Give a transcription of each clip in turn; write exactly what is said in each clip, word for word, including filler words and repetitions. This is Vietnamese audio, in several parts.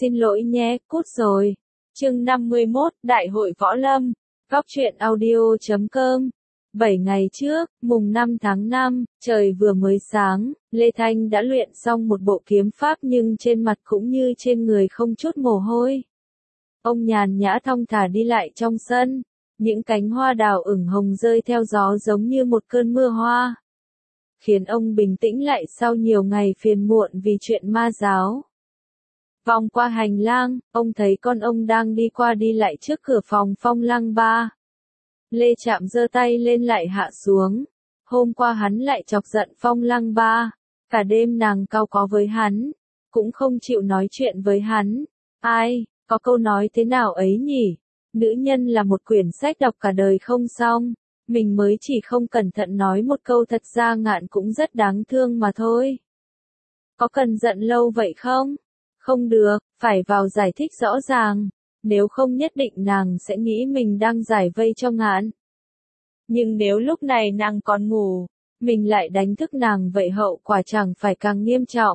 xin lỗi nhé, cút rồi. Chương năm mươi mốt, Đại hội Võ Lâm. Góc truyện audio chấm com. bảy ngày trước, mùng năm tháng năm, trời vừa mới sáng, Lê Thanh đã luyện xong một bộ kiếm pháp nhưng trên mặt cũng như trên người không chút mồ hôi. Ông nhàn nhã thong thả đi lại trong sân, những cánh hoa đào ửng hồng rơi theo gió giống như một cơn mưa hoa, khiến ông bình tĩnh lại sau nhiều ngày phiền muộn vì chuyện ma giáo. Vòng qua hành lang, ông thấy con ông đang đi qua đi lại trước cửa phòng Phong Lăng Ba. Lê Trạm giơ tay lên lại hạ xuống. Hôm qua hắn lại chọc giận Phong Lăng Ba. Cả đêm nàng cau có với hắn, cũng không chịu nói chuyện với hắn. Ai, có câu nói thế nào ấy nhỉ? Nữ nhân là một quyển sách đọc cả đời không xong. Mình mới chỉ không cẩn thận nói một câu thật ra ngạn cũng rất đáng thương mà thôi. Có cần giận lâu vậy không? Không được, phải vào giải thích rõ ràng. Nếu không nhất định nàng sẽ nghĩ mình đang giải vây cho ngạn. Nhưng nếu lúc này nàng còn ngủ, mình lại đánh thức nàng vậy hậu quả chẳng phải càng nghiêm trọng.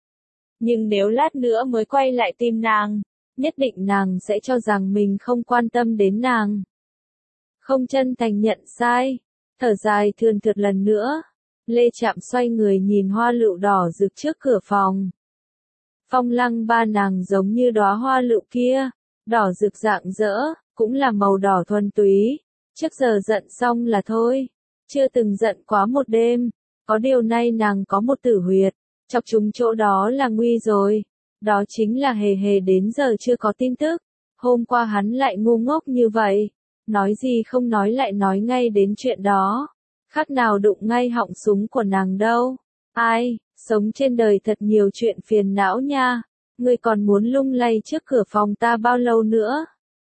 Nhưng nếu lát nữa mới quay lại tìm nàng, nhất định nàng sẽ cho rằng mình không quan tâm đến nàng. Không chân thành nhận sai, thở dài thườn thượt lần nữa. Lê Trạm xoay người nhìn hoa lựu đỏ rực trước cửa phòng. Phong Lăng Ba nàng giống như đóa hoa lựu kia, đỏ rực rạng rỡ, cũng là màu đỏ thuần túy. Trước giờ giận xong là thôi, chưa từng giận quá một đêm. Có điều nay nàng có một tử huyệt, chọc trúng chỗ đó là nguy rồi. Đó chính là Hề Hề đến giờ chưa có tin tức. Hôm qua hắn lại ngu ngốc như vậy, nói gì không nói lại nói ngay đến chuyện đó. Khác nào đụng ngay họng súng của nàng đâu. Ai, sống trên đời thật nhiều chuyện phiền não nha. Ngươi còn muốn lung lay trước cửa phòng ta bao lâu nữa?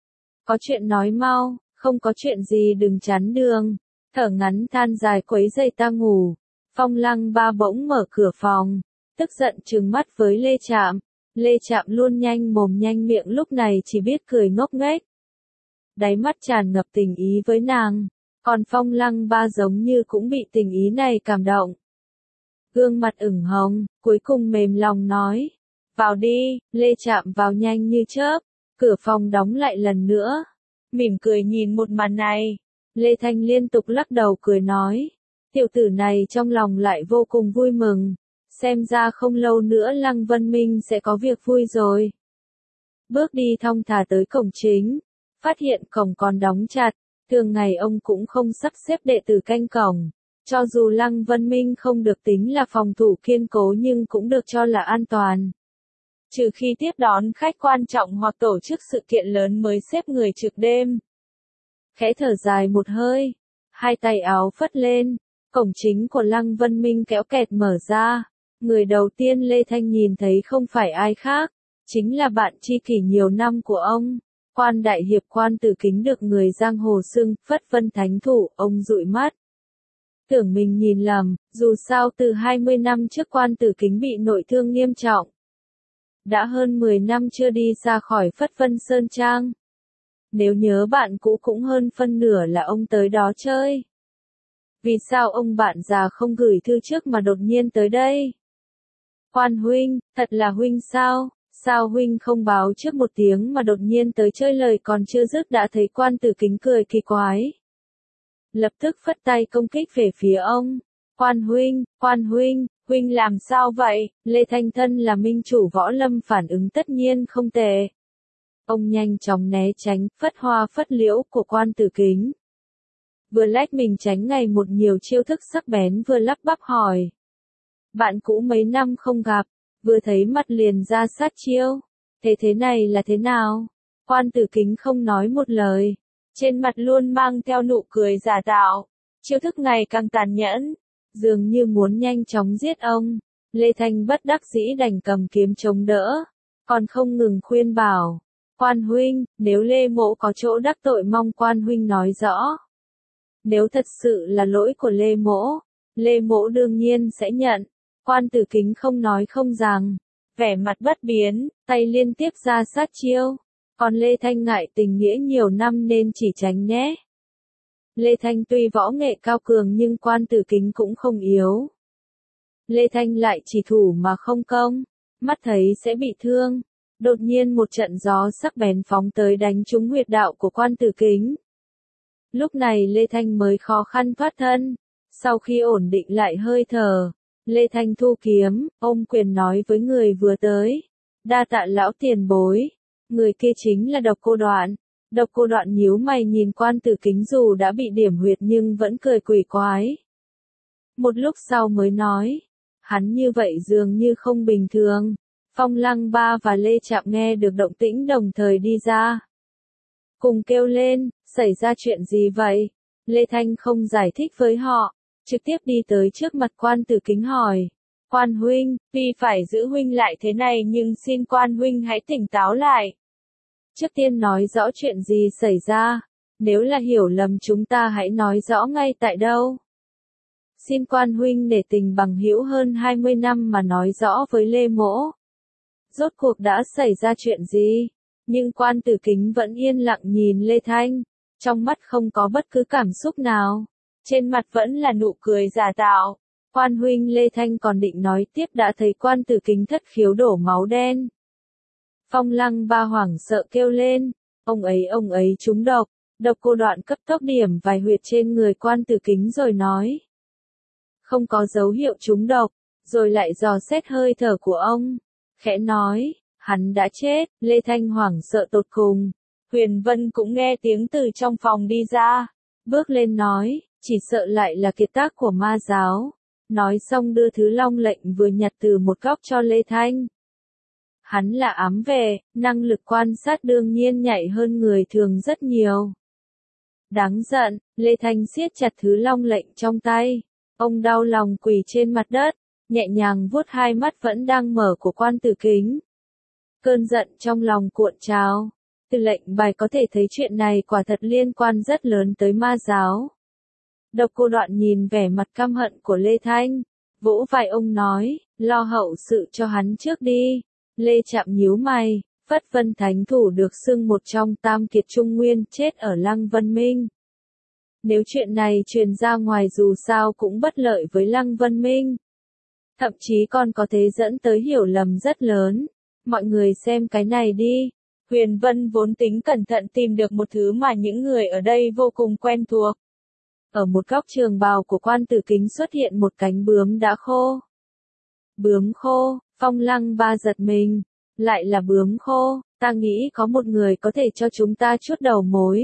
Có chuyện nói mau, không có chuyện gì đừng chắn đường. Thở ngắn than dài quấy rầy ta ngủ. Phong Lăng Ba bỗng mở cửa phòng, tức giận trừng mắt với Lê Trạm. Lê Trạm luôn nhanh mồm nhanh miệng lúc này chỉ biết cười ngốc nghếch. Đáy mắt tràn ngập tình ý với nàng, còn Phong Lăng Ba giống như cũng bị tình ý này cảm động. Gương mặt ửng hồng, cuối cùng mềm lòng nói. Vào đi, Lê Trạm vào nhanh như chớp, cửa phòng đóng lại lần nữa. Mỉm cười nhìn một màn này, Lê Thanh liên tục lắc đầu cười nói. Tiểu tử này trong lòng lại vô cùng vui mừng, xem ra không lâu nữa Lăng Vân Minh sẽ có việc vui rồi. Bước đi thong thả tới cổng chính, phát hiện cổng còn đóng chặt, thường ngày ông cũng không sắp xếp đệ tử canh cổng. Cho dù Lăng Vân Minh không được tính là phòng thủ kiên cố nhưng cũng được cho là an toàn. Trừ khi tiếp đón khách quan trọng hoặc tổ chức sự kiện lớn mới xếp người trực đêm. Khẽ thở dài một hơi, hai tay áo phất lên, cổng chính của Lăng Vân Minh kéo kẹt mở ra. Người đầu tiên Lê Thanh nhìn thấy không phải ai khác, chính là bạn tri kỷ nhiều năm của ông. Quan đại hiệp Quan Tử Kính được người giang hồ xưng Phất Vân Thánh Thủ. Ông dụi mắt, tưởng mình nhìn lầm, dù sao từ hai mươi năm trước Quan Tử Kính bị nội thương nghiêm trọng. Đã hơn mười năm chưa đi ra khỏi Phất Vân Sơn Trang. Nếu nhớ bạn cũ cũng hơn phân nửa là ông tới đó chơi. Vì sao ông bạn già không gửi thư trước mà đột nhiên tới đây? Quan huynh, thật là huynh sao? Sao huynh không báo trước một tiếng mà đột nhiên tới chơi, lời còn chưa dứt đã thấy Quan Tử Kính cười kỳ quái. Lập tức phất tay công kích về phía ông. Quan huynh, quan huynh, huynh làm sao vậy? Lê Thanh thân là minh chủ võ lâm phản ứng tất nhiên không tệ. Ông nhanh chóng né tránh, phất hoa phất liễu của Quan Tử Kính. Vừa lách mình tránh ngày một nhiều chiêu thức sắc bén vừa lắp bắp hỏi. Bạn cũ mấy năm không gặp, vừa thấy mặt liền ra sát chiêu. Thế thế này là thế nào? Quan Tử Kính không nói một lời, trên mặt luôn mang theo nụ cười giả tạo. Chiêu thức ngày càng tàn nhẫn, dường như muốn nhanh chóng giết ông. Lê Thanh bất đắc dĩ đành cầm kiếm chống đỡ, còn không ngừng khuyên bảo. Quan huynh, nếu Lê Mỗ có chỗ đắc tội mong quan huynh nói rõ. Nếu thật sự là lỗi của Lê Mỗ, Lê Mỗ đương nhiên sẽ nhận. Quan Tử Kính không nói không rằng, vẻ mặt bất biến, tay liên tiếp ra sát chiêu. Còn Lê Thanh ngại tình nghĩa nhiều năm nên chỉ tránh né. Lê Thanh tuy võ nghệ cao cường nhưng Quan Tử Kính cũng không yếu. Lê Thanh lại chỉ thủ mà không công, mắt thấy sẽ bị thương, Đột nhiên một trận gió sắc bén phóng tới đánh trúng huyệt đạo của Quan Tử Kính. Lúc này Lê Thanh mới khó khăn thoát thân. Sau khi ổn định lại hơi thở, Lê Thanh thu kiếm, ôm quyền nói với người vừa tới. Đa tạ lão tiền bối. Người kia chính là Độc Cô Đoạn. Độc Cô Đoạn nhíu mày nhìn Quan Tử Kính dù đã bị điểm huyệt nhưng vẫn cười quỷ quái. Một lúc sau mới nói, hắn như vậy dường như không bình thường. Phong Lăng Ba và Lê Trạm nghe được động tĩnh đồng thời đi ra. Cùng kêu lên, xảy ra chuyện gì vậy? Lê Thanh không giải thích với họ, trực tiếp đi tới trước mặt Quan Tử Kính hỏi. Quan huynh, tuy phải giữ huynh lại thế này nhưng xin Quan huynh hãy tỉnh táo lại. Trước tiên nói rõ chuyện gì xảy ra, nếu là hiểu lầm chúng ta hãy nói rõ ngay tại đâu. Xin Quan huynh để tình bằng hữu hơn hai mươi năm mà nói rõ với Lê Mỗ. Rốt cuộc đã xảy ra chuyện gì? Nhưng Quan Tử Kính vẫn yên lặng nhìn Lê Thanh, trong mắt không có bất cứ cảm xúc nào, trên mặt vẫn là nụ cười giả tạo. Quan huynh, Lê Thanh còn định nói tiếp đã thấy Quan Tử Kính thất khiếu đổ máu đen. Phong Lăng Ba hoảng sợ kêu lên, ông ấy ông ấy trúng độc. Độc Cô Đoạn cấp tốc điểm vài huyệt trên người Quan Tử Kính rồi nói. Không có dấu hiệu trúng độc, rồi lại dò xét hơi thở của ông. Khẽ nói, hắn đã chết. Lê Thanh hoảng sợ tột cùng. Huyền Vân cũng nghe tiếng từ trong phòng đi ra. Bước lên nói, chỉ sợ lại là kiệt tác của ma giáo. Nói xong đưa thứ long lệnh vừa nhặt từ một góc cho Lê Thanh. Hắn là ám vệ, năng lực quan sát đương nhiên nhạy hơn người thường rất nhiều. Đáng giận, Lê Thanh siết chặt thứ long lệnh trong tay. Ông đau lòng quỳ trên mặt đất, nhẹ nhàng vuốt hai mắt vẫn đang mở của Quan Tử Kính. Cơn giận trong lòng cuộn trào. Từ lệnh bài có thể thấy chuyện này quả thật liên quan rất lớn tới ma giáo. Độc Cô Đoạn nhìn vẻ mặt căm hận của Lê Thanh, vỗ vai ông nói, lo hậu sự cho hắn trước đi. Lê Trạm nhíu mày, Phất Vân Thánh Thủ được xưng một trong tam kiệt Trung Nguyên chết ở Lăng Vân Minh. Nếu chuyện này truyền ra ngoài dù sao cũng bất lợi với Lăng Vân Minh. Thậm chí còn có thể dẫn tới hiểu lầm rất lớn. Mọi người xem cái này đi. Huyền Vân vốn tính cẩn thận tìm được một thứ mà những người ở đây vô cùng quen thuộc. Ở một góc trường bào của Quan Tử Kính xuất hiện một cánh bướm đã khô. Bướm khô, Phong Lăng Ba giật mình. Lại là bướm khô, ta nghĩ có một người có thể cho chúng ta chút đầu mối.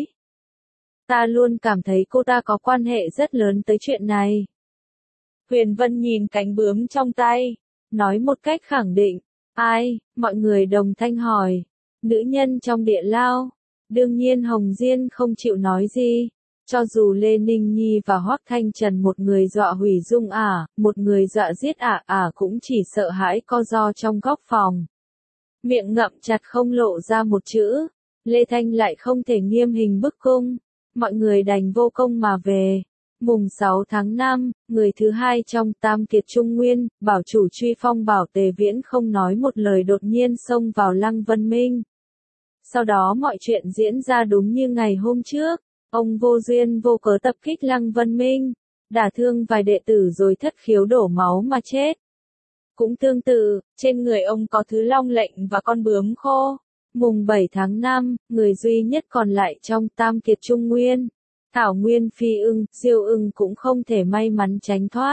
Ta luôn cảm thấy cô ta có quan hệ rất lớn tới chuyện này. Huyền Vân nhìn cánh bướm trong tay, nói một cách khẳng định. Ai? Mọi người đồng thanh hỏi. Nữ nhân trong địa lao. Đương nhiên Hồng Diên không chịu nói gì. Cho dù Lê Ninh Nhi và Hoắc Thanh Trần một người dọa hủy dung ả, một người dọa giết ả ả cũng chỉ sợ hãi co ro trong góc phòng. Miệng ngậm chặt không lộ ra một chữ. Lê Thanh lại không thể nghiêm hình bức cung. Mọi người đành vô công mà về. Mùng sáu tháng năm, người thứ hai trong tam kiệt Trung Nguyên, bảo chủ truy phong bảo Tề Viễn không nói một lời đột nhiên xông vào Lăng Vân Minh. Sau đó mọi chuyện diễn ra đúng như ngày hôm trước. Ông vô duyên vô cớ tập kích Lăng Vân Minh, đả thương vài đệ tử rồi thất khiếu đổ máu mà chết. Cũng tương tự, trên người ông có thứ long lệnh và con bướm khô. Mùng bảy tháng năm, người duy nhất còn lại trong tam kiệt Trung Nguyên, Thảo Nguyên Phi Ưng, Diêu Ưng cũng không thể may mắn tránh thoát.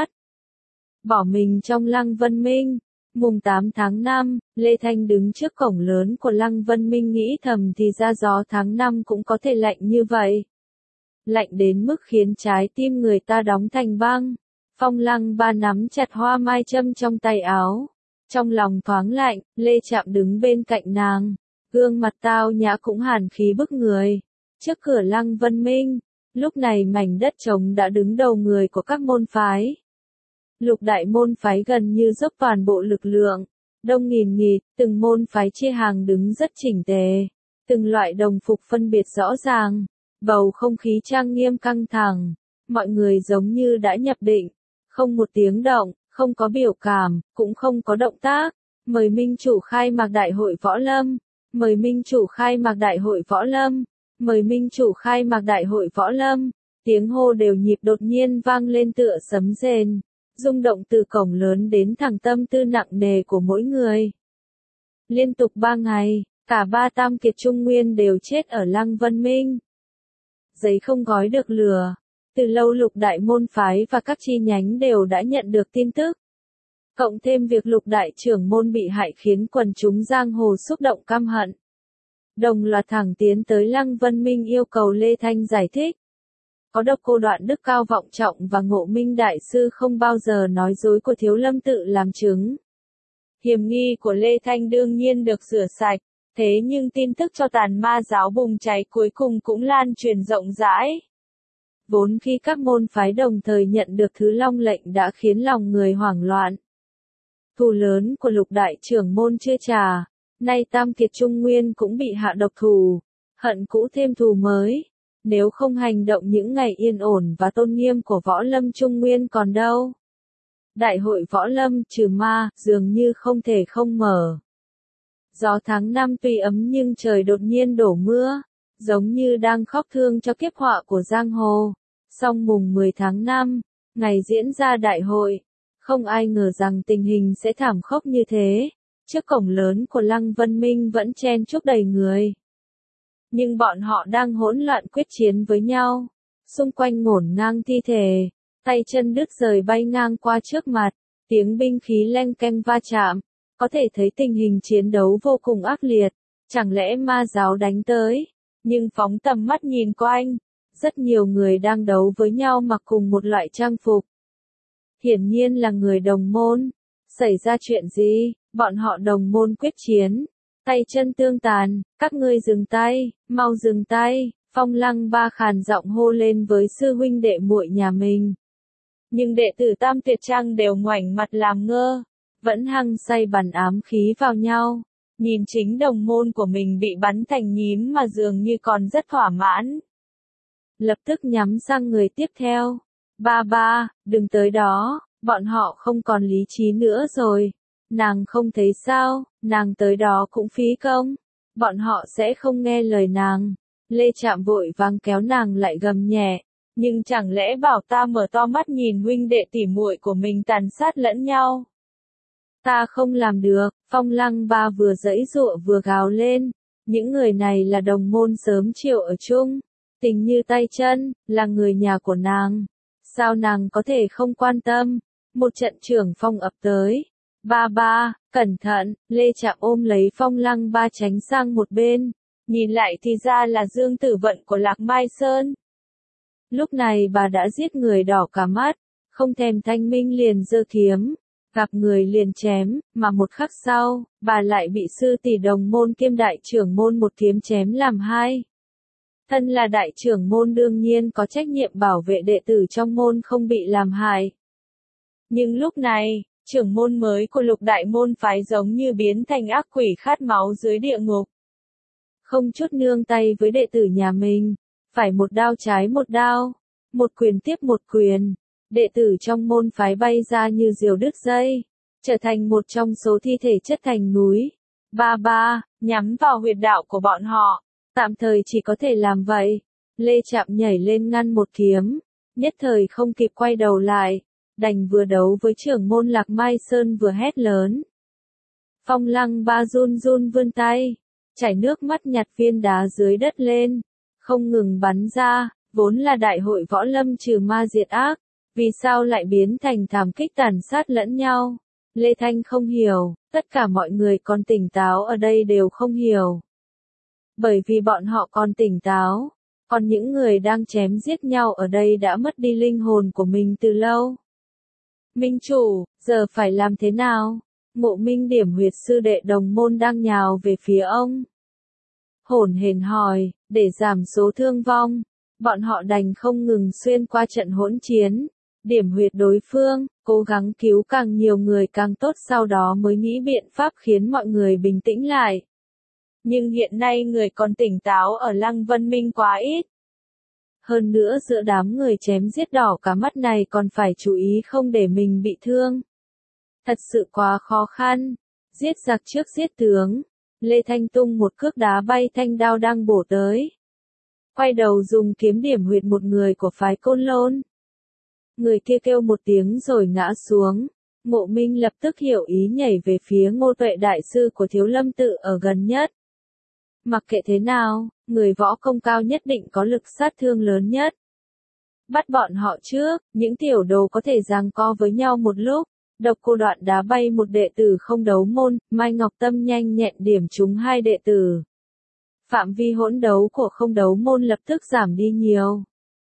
Bỏ mình trong Lăng Vân Minh. Mùng tám tháng năm, Lê Thanh đứng trước cổng lớn của Lăng Vân Minh nghĩ thầm thì ra gió tháng năm cũng có thể lạnh như vậy. Lạnh đến mức khiến trái tim người ta đóng thành băng. Phong Lăng Ba nắm chặt hoa mai châm trong tay áo. Trong lòng thoáng lạnh, Lê Trạm đứng bên cạnh nàng. Gương mặt tao nhã cũng hàn khí bức người. Trước cửa Lăng Vân Minh, lúc này mảnh đất trống đã đứng đầu người của các môn phái. Lục đại môn phái gần như dốc toàn bộ lực lượng. Đông nghìn nghịt, từng môn phái chia hàng đứng rất chỉnh tề. Từng loại đồng phục phân biệt rõ ràng. Bầu không khí trang nghiêm căng thẳng. Mọi người giống như đã nhập định. Không một tiếng động, không có biểu cảm, cũng không có động tác. Mời minh chủ khai mạc đại hội võ lâm. Mời minh chủ khai mạc đại hội võ lâm. Mời minh chủ khai mạc đại hội võ lâm. Tiếng hô đều nhịp đột nhiên vang lên tựa sấm rền. Rung động từ cổng lớn đến thẳng tâm tư nặng nề của mỗi người. Liên tục ba ngày, cả ba tam kiệt Trung Nguyên đều chết ở Lăng Vân Minh. Giấy không gói được lửa. Từ lâu lục đại môn phái và các chi nhánh đều đã nhận được tin tức. Cộng thêm việc lục đại trưởng môn bị hại khiến quần chúng giang hồ xúc động căm hận. Đồng loạt thẳng tiến tới Lăng Vân Minh yêu cầu Lê Thanh giải thích. Có độc cô Đoạn đức cao vọng trọng và Ngộ Minh đại sư không bao giờ nói dối của Thiếu Lâm tự làm chứng. Hiểm nghi của Lê Thanh đương nhiên được rửa sạch, thế nhưng tin tức cho tàn ma giáo bùng cháy cuối cùng cũng lan truyền rộng rãi. Vốn khi các môn phái đồng thời nhận được thứ Long lệnh đã khiến lòng người hoảng loạn. Thù lớn của lục đại trưởng môn chưa trả, nay tam kiệt Trung Nguyên cũng bị hạ độc thủ, hận cũ thêm thù mới. Nếu không hành động những ngày yên ổn và tôn nghiêm của võ lâm Trung Nguyên còn đâu. Đại hội võ lâm trừ ma dường như không thể không mở. Gió tháng năm tuy ấm nhưng trời đột nhiên đổ mưa, giống như đang khóc thương cho kiếp họa của giang hồ. Song mùng mười tháng năm, ngày diễn ra đại hội, không ai ngờ rằng tình hình sẽ thảm khốc như thế. Trước cổng lớn của Lăng Vân Minh vẫn chen chúc đầy người. Nhưng bọn họ đang hỗn loạn quyết chiến với nhau. Xung quanh ngổn ngang thi thể, tay chân đứt rời bay ngang qua trước mặt, tiếng binh khí leng keng va chạm. Có thể thấy tình hình chiến đấu vô cùng ác liệt. Chẳng lẽ ma giáo đánh tới? Nhưng phóng tầm mắt nhìn quanh, rất nhiều người đang đấu với nhau mặc cùng một loại trang phục. Hiển nhiên là người đồng môn. Xảy ra chuyện gì? Bọn họ đồng môn quyết chiến. Tay chân tương tàn, các ngươi dừng tay, mau dừng tay. Phong Lăng Ba khàn giọng hô lên với sư huynh đệ muội nhà mình. Nhưng đệ tử Tam Tuyệt Trang đều ngoảnh mặt làm ngơ, vẫn hăng say bắn ám khí vào nhau. Nhìn chính đồng môn của mình bị bắn thành nhím mà dường như còn rất thỏa mãn. Lập tức nhắm sang người tiếp theo. Ba ba, đừng tới đó, bọn họ không còn lý trí nữa rồi. Nàng không thấy sao, nàng tới đó cũng phí công. Bọn họ sẽ không nghe lời nàng. Lê Trạm vội vàng kéo nàng lại gầm nhẹ. Nhưng chẳng lẽ bảo ta mở to mắt nhìn huynh đệ tỉ muội của mình tàn sát lẫn nhau? Ta không làm được. Phong Lăng Ba vừa giãy giụa vừa gào lên. Những người này là đồng môn sớm chiều ở chung. Tình như tay chân, là người nhà của nàng. Sao nàng có thể không quan tâm? Một trận trưởng phong ập tới. Ba ba, cẩn thận, Lê Trạm ôm lấy Phong Lăng Ba tránh sang một bên. Nhìn lại thì ra là Dương Tử Vận của Lạc Mai Sơn. Lúc này bà đã giết người đỏ cả mắt, không thèm thanh minh liền giơ kiếm, gặp người liền chém, mà một khắc sau, bà lại bị sư tỷ đồng môn kiêm đại trưởng môn một kiếm chém làm hai. Thân là đại trưởng môn đương nhiên có trách nhiệm bảo vệ đệ tử trong môn không bị làm hại. Nhưng lúc này, trưởng môn mới của lục đại môn phái giống như biến thành ác quỷ khát máu dưới địa ngục. Không chút nương tay với đệ tử nhà mình, phải một đao trái một đao, một quyền tiếp một quyền. Đệ tử trong môn phái bay ra như diều đứt dây, trở thành một trong số thi thể chất thành núi. Ba ba, nhắm vào huyệt đạo của bọn họ, tạm thời chỉ có thể làm vậy. Lê Trạm nhảy lên ngăn một kiếm, nhất thời không kịp quay đầu lại, đành vừa đấu với trưởng môn Lạc Mai Sơn vừa hét lớn. Phong Lăng Ba run run vươn tay, chảy nước mắt nhặt viên đá dưới đất lên, không ngừng bắn ra. Vốn là đại hội võ lâm trừ ma diệt ác, vì sao lại biến thành thảm kích tàn sát lẫn nhau? Lê Thanh không hiểu, tất cả mọi người còn tỉnh táo ở đây đều không hiểu. Bởi vì bọn họ còn tỉnh táo, còn những người đang chém giết nhau ở đây đã mất đi linh hồn của mình từ lâu. Minh chủ, giờ phải làm thế nào? Ngộ Minh Điểm huyệt sư đệ đồng môn đang nhào về phía ông. Hổn hển hỏi, để giảm số thương vong, bọn họ đành không ngừng xuyên qua trận hỗn chiến, điểm huyệt đối phương, cố gắng cứu càng nhiều người càng tốt, sau đó mới nghĩ biện pháp khiến mọi người bình tĩnh lại. Nhưng hiện nay người còn tỉnh táo ở Lăng Vân Minh quá ít. Hơn nữa giữa đám người chém giết đỏ cả mắt này còn phải chú ý không để mình bị thương. Thật sự quá khó khăn. Giết giặc trước giết tướng. Lê Thanh tung một cước đá bay thanh đao đang bổ tới. Quay đầu dùng kiếm điểm huyệt một người của phái Côn Lôn. Người kia kêu một tiếng rồi ngã xuống. Ngộ Minh lập tức hiểu ý nhảy về phía Ngô Tuệ đại sư của Thiếu Lâm tự ở gần nhất. Mặc kệ thế nào, người võ công cao nhất định có lực sát thương lớn nhất. Bắt bọn họ trước, những tiểu đồ có thể giằng co với nhau một lúc. Độc Cô Đoạn đá bay một đệ tử không đấu môn, Mai Ngọc Tâm nhanh nhẹn điểm trúng hai đệ tử. Phạm vi hỗn đấu của không đấu môn lập tức giảm đi nhiều.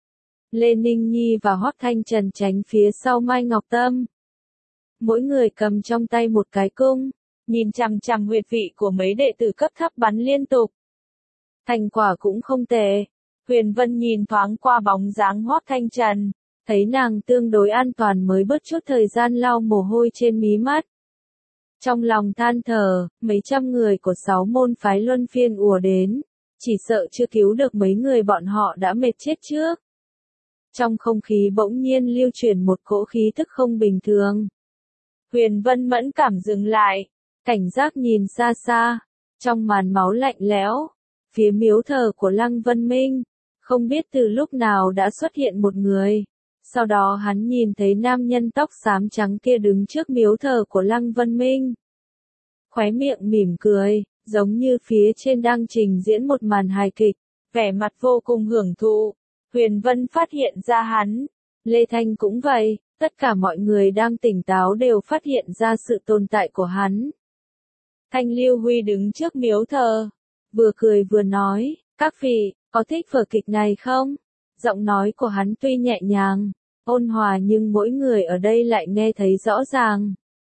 Lê Ninh Nhi và Hoắc Thanh Trần tránh phía sau Mai Ngọc Tâm. Mỗi người cầm trong tay một cái cung, nhìn chằm chằm huyệt vị của mấy đệ tử cấp thấp bắn liên tục. Thành quả cũng không tệ. Huyền Vân nhìn thoáng qua bóng dáng Hoắc Thanh Trần, thấy nàng tương đối an toàn mới bớt chút thời gian lau mồ hôi trên mí mắt. Trong lòng than thở, mấy trăm người của sáu môn phái luân phiên ùa đến, chỉ sợ chưa cứu được mấy người bọn họ đã mệt chết trước. Trong không khí bỗng nhiên lưu chuyển một cỗ khí thức không bình thường. Huyền Vân mẫn cảm dừng lại, cảnh giác nhìn xa xa, trong màn máu lạnh lẽo, phía miếu thờ của Lăng Vân Minh, không biết từ lúc nào đã xuất hiện một người. Sau đó hắn nhìn thấy nam nhân tóc xám trắng kia đứng trước miếu thờ của Lăng Vân Minh. Khóe miệng mỉm cười, giống như phía trên đang trình diễn một màn hài kịch, vẻ mặt vô cùng hưởng thụ. Huyền Vân phát hiện ra hắn. Lê Thanh cũng vậy, tất cả mọi người đang tỉnh táo đều phát hiện ra sự tồn tại của hắn. Thanh Lưu Huy đứng trước miếu thờ, vừa cười vừa nói, các vị, có thích vở kịch này không? Giọng nói của hắn tuy nhẹ nhàng, ôn hòa nhưng mỗi người ở đây lại nghe thấy rõ ràng.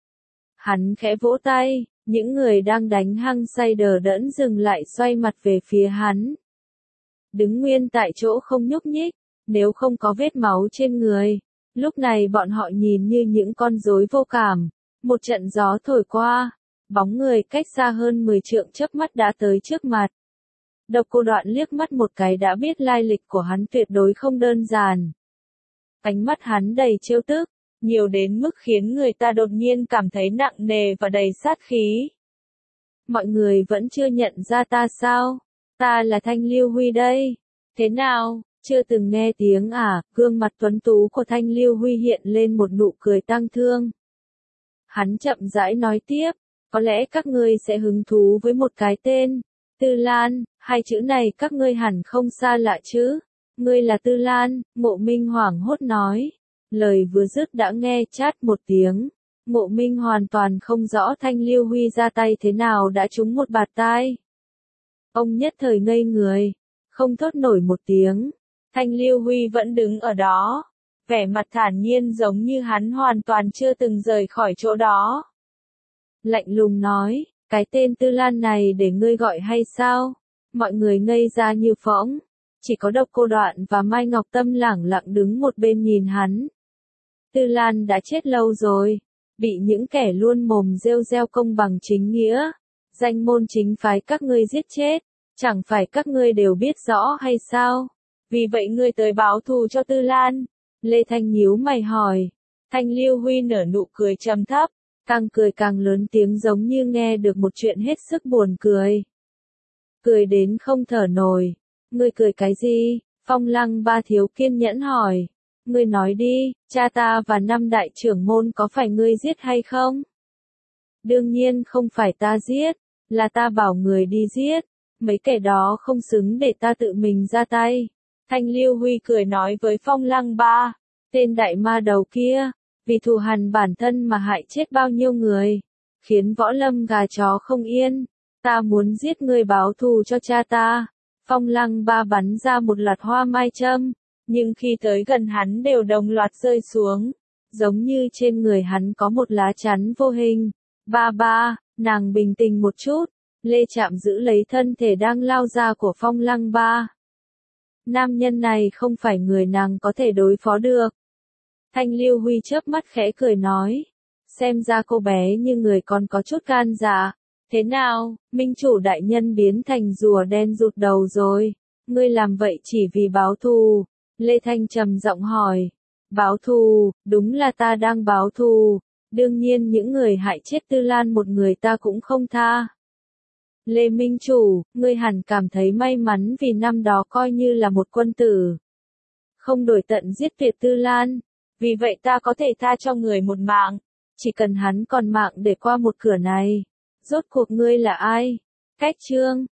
Hắn khẽ vỗ tay, những người đang đánh hăng say đờ đẫn dừng lại xoay mặt về phía hắn. Đứng nguyên tại chỗ không nhúc nhích, nếu không có vết máu trên người. Lúc này bọn họ nhìn như những con rối vô cảm. Một trận gió thổi qua, bóng người cách xa hơn mười trượng chớp mắt đã tới trước mặt. Độc Cô Đoạn liếc mắt một cái đã biết lai lịch của hắn tuyệt đối không đơn giản. Ánh mắt hắn đầy trêu tức, nhiều đến mức khiến người ta đột nhiên cảm thấy nặng nề và đầy sát khí. Mọi người vẫn chưa nhận ra ta sao? Ta là Thanh Lưu Huy đây. Thế nào, chưa từng nghe tiếng à? Gương mặt tuấn tú của Thanh Lưu Huy hiện lên một nụ cười tang thương. Hắn chậm rãi nói tiếp, có lẽ các ngươi sẽ hứng thú với một cái tên. Tư Lan, hai chữ này các ngươi hẳn không xa lạ chứ? Ngươi là Tư Lan, Ngộ Minh hoảng hốt nói. Lời vừa dứt đã nghe chát một tiếng. Ngộ Minh hoàn toàn không rõ Thanh Lưu Huy ra tay thế nào đã trúng một bạt tai. Ông nhất thời ngây người, không thốt nổi một tiếng. Thanh Lưu Huy vẫn đứng ở đó, vẻ mặt thản nhiên giống như hắn hoàn toàn chưa từng rời khỏi chỗ đó. Lạnh lùng nói, cái tên Tư Lan này để ngươi gọi hay sao? Mọi người ngây ra như phỗng, chỉ có Độc Cô Đoạn và Mai Ngọc Tâm lẳng lặng đứng một bên nhìn hắn. Tư Lan đã chết lâu rồi, bị những kẻ luôn mồm rêu rêu công bằng chính nghĩa, danh môn chính phái các ngươi giết chết, chẳng phải các ngươi đều biết rõ hay sao? Vì vậy ngươi tới báo thù cho Tư Lan. Lê Thanh nhíu mày hỏi. Thanh Lưu Huy nở nụ cười trầm thấp, càng cười càng lớn tiếng giống như nghe được một chuyện hết sức buồn cười. Cười đến không thở nổi. Ngươi cười cái gì? Phong Lăng Ba thiếu kiên nhẫn hỏi. Ngươi nói đi, cha ta và năm đại trưởng môn có phải ngươi giết hay không? Đương nhiên không phải ta giết, là ta bảo người đi giết. Mấy kẻ đó không xứng để ta tự mình ra tay. Thanh Lưu Huy cười nói với Phong Lăng Ba, tên đại ma đầu kia, vì thù hằn bản thân mà hại chết bao nhiêu người, khiến võ lâm gà chó không yên, ta muốn giết người báo thù cho cha ta. Phong Lăng Ba bắn ra một loạt hoa mai châm, nhưng khi tới gần hắn đều đồng loạt rơi xuống, giống như trên người hắn có một lá chắn vô hình. Ba ba, nàng bình tĩnh một chút. Lê Trạm giữ lấy thân thể đang lao ra của Phong Lăng Ba. Nam nhân này không phải người nàng có thể đối phó được. Thanh Lưu Huy chớp mắt khẽ cười nói. Xem ra cô bé như người còn có chút gan dạ. Thế nào, minh chủ đại nhân biến thành rùa đen rụt đầu rồi. Ngươi làm vậy chỉ vì báo thù. Lê Thanh trầm giọng hỏi. Báo thù, đúng là ta đang báo thù. Đương nhiên những người hại chết Tư Lan một người ta cũng không tha. Lê Minh Chủ, ngươi hẳn cảm thấy may mắn vì năm đó coi như là một quân tử. Không đổi tận giết tuyệt Tư Lan. Vì vậy ta có thể tha cho người một mạng. chỉ cần hắn còn mạng để qua một cửa này. Rốt cuộc ngươi là ai? Cách chương